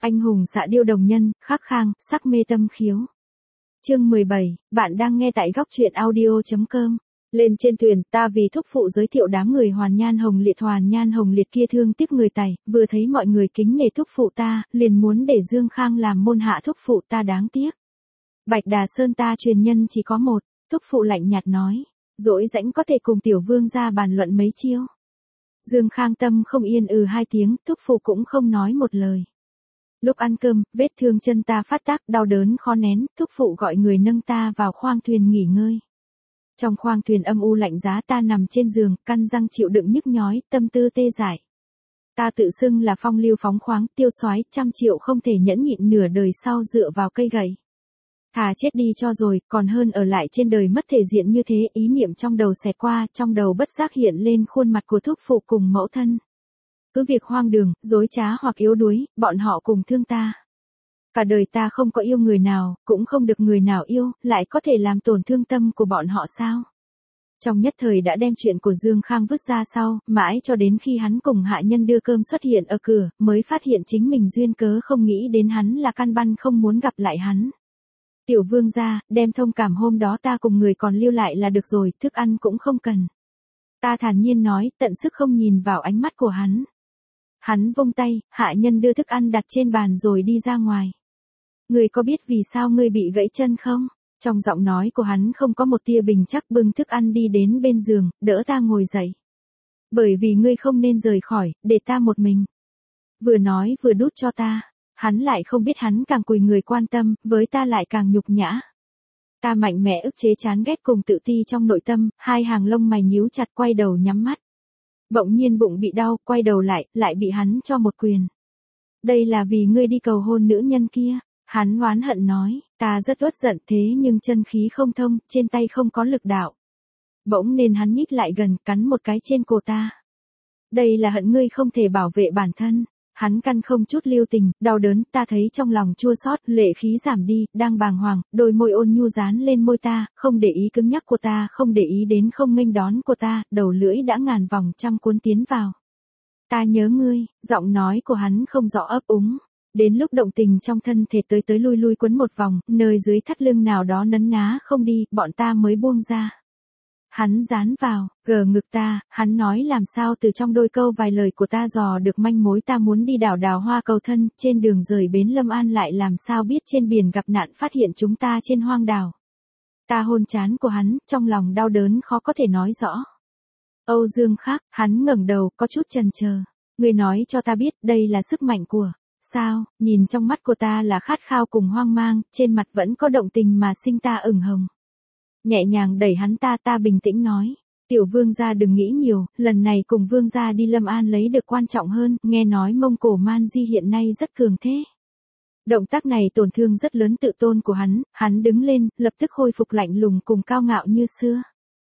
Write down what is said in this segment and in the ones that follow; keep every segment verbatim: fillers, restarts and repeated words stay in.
Anh hùng xạ điêu đồng nhân, khắc khang, sắc mê tâm khiếu. Chương mười bảy, bạn đang nghe tại góc truyện audio.com. Lên trên thuyền, ta vì thúc phụ giới thiệu đám người hoàn nhan hồng liệt hoàn nhan hồng liệt kia thương tiếc người Tày, vừa thấy mọi người kính nể thúc phụ ta, liền muốn để Dương Khang làm môn hạ thúc phụ ta đáng tiếc. Bạch Đà Sơn ta truyền nhân chỉ có một, thúc phụ lạnh nhạt nói, dỗi rãnh có thể cùng tiểu vương ra bàn luận mấy chiêu. Dương Khang tâm không yên ừ hai tiếng, thúc phụ cũng không nói một lời. Lúc ăn cơm, vết thương chân ta phát tác, đau đớn khó nén, thúc phụ gọi người nâng ta vào khoang thuyền nghỉ ngơi. Trong khoang thuyền âm u lạnh giá ta nằm trên giường, căn răng chịu đựng nhức nhói, tâm tư tê dại. Ta tự xưng là phong lưu phóng khoáng, tiêu soái, trăm triệu không thể nhẫn nhịn nửa đời sau dựa vào cây gậy. Thà chết đi cho rồi, còn hơn ở lại trên đời mất thể diện như thế, ý niệm trong đầu xẹt qua, trong đầu bất giác hiện lên khuôn mặt của thúc phụ cùng mẫu thân. Cứ việc hoang đường, dối trá hoặc yếu đuối, bọn họ cùng thương ta. Cả đời ta không có yêu người nào, cũng không được người nào yêu, lại có thể làm tổn thương tâm của bọn họ sao? Trong nhất thời đã đem chuyện của Dương Khang vứt ra sau, mãi cho đến khi hắn cùng hạ nhân đưa cơm xuất hiện ở cửa, mới phát hiện chính mình duyên cớ không nghĩ đến hắn là căn bản không muốn gặp lại hắn. Tiểu vương gia, đem thông cảm hôm đó ta cùng người còn lưu lại là được rồi, thức ăn cũng không cần. Ta thản nhiên nói, tận sức không nhìn vào ánh mắt của hắn. Hắn vung tay, hạ nhân đưa thức ăn đặt trên bàn rồi đi ra ngoài. Ngươi có biết vì sao ngươi bị gãy chân không? Trong giọng nói của hắn không có một tia bình chắc, bưng thức ăn đi đến bên giường, đỡ ta ngồi dậy. Bởi vì ngươi không nên rời khỏi, để ta một mình. Vừa nói vừa đút cho ta. Hắn lại không biết hắn càng cùi người quan tâm, với ta lại càng nhục nhã. Ta mạnh mẽ ức chế chán ghét cùng tự ti trong nội tâm, hai hàng lông mày nhíu chặt, quay đầu nhắm mắt. Bỗng nhiên bụng bị đau, quay đầu lại, lại bị hắn cho một quyền. Đây là vì ngươi đi cầu hôn nữ nhân kia. Hắn oán hận nói, ta rất uất giận thế nhưng chân khí không thông, trên tay không có lực đạo. Bỗng nên hắn nhích lại gần, cắn một cái trên cổ ta. Đây là hận ngươi không thể bảo vệ bản thân. Hắn căn không chút lưu tình, đau đớn, ta thấy trong lòng chua xót, lệ khí giảm đi, đang bàng hoàng, đôi môi ôn nhu dán lên môi ta, không để ý cứng nhắc của ta, không để ý đến không nghênh đón của ta, đầu lưỡi đã ngàn vòng trăm cuốn tiến vào. Ta nhớ ngươi, giọng nói của hắn không rõ ấp úng. Đến lúc động tình trong thân thể tới tới lui lui quấn một vòng, nơi dưới thắt lưng nào đó nấn ná không đi, bọn ta mới buông ra. Hắn dán vào, gờ ngực ta, hắn nói làm sao từ trong đôi câu vài lời của ta dò được manh mối ta muốn đi đảo đào hoa cầu thân, trên đường rời bến Lâm An lại làm sao biết trên biển gặp nạn phát hiện chúng ta trên hoang đảo. Ta hôn trán của hắn, trong lòng đau đớn khó có thể nói rõ. Âu Dương Khắc, hắn ngẩng đầu, có chút chần chờ. Người nói cho ta biết đây là sức mạnh của... Sao, nhìn trong mắt của ta là khát khao cùng hoang mang, trên mặt vẫn có động tình mà sinh ta ửng hồng. Nhẹ nhàng đẩy hắn ta ta bình tĩnh nói. Tiểu vương gia đừng nghĩ nhiều, lần này cùng vương gia đi Lâm An lấy được quan trọng hơn, nghe nói Mông Cổ Man Di hiện nay rất cường thế. Động tác này tổn thương rất lớn tự tôn của hắn, hắn đứng lên, lập tức khôi phục lạnh lùng cùng cao ngạo như xưa.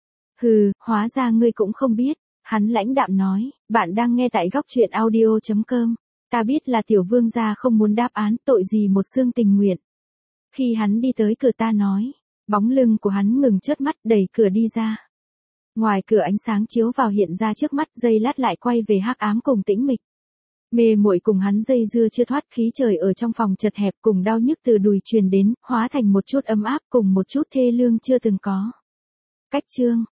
Hừ, hóa ra ngươi cũng không biết, hắn lãnh đạm nói, bạn đang nghe tại góc truyện audio.com. Ta biết là tiểu vương gia không muốn đáp án, tội gì một xương tình nguyện. Khi hắn đi tới cửa ta nói, bóng lưng của hắn ngừng chớp mắt đẩy cửa đi ra. Ngoài cửa ánh sáng chiếu vào hiện ra trước mắt, giây lát lại quay về hắc ám cùng tĩnh mịch. Mê muội cùng hắn dây dưa chưa thoát, khí trời ở trong phòng chật hẹp cùng đau nhức từ đùi truyền đến, hóa thành một chút ấm áp cùng một chút thê lương chưa từng có. Cách chương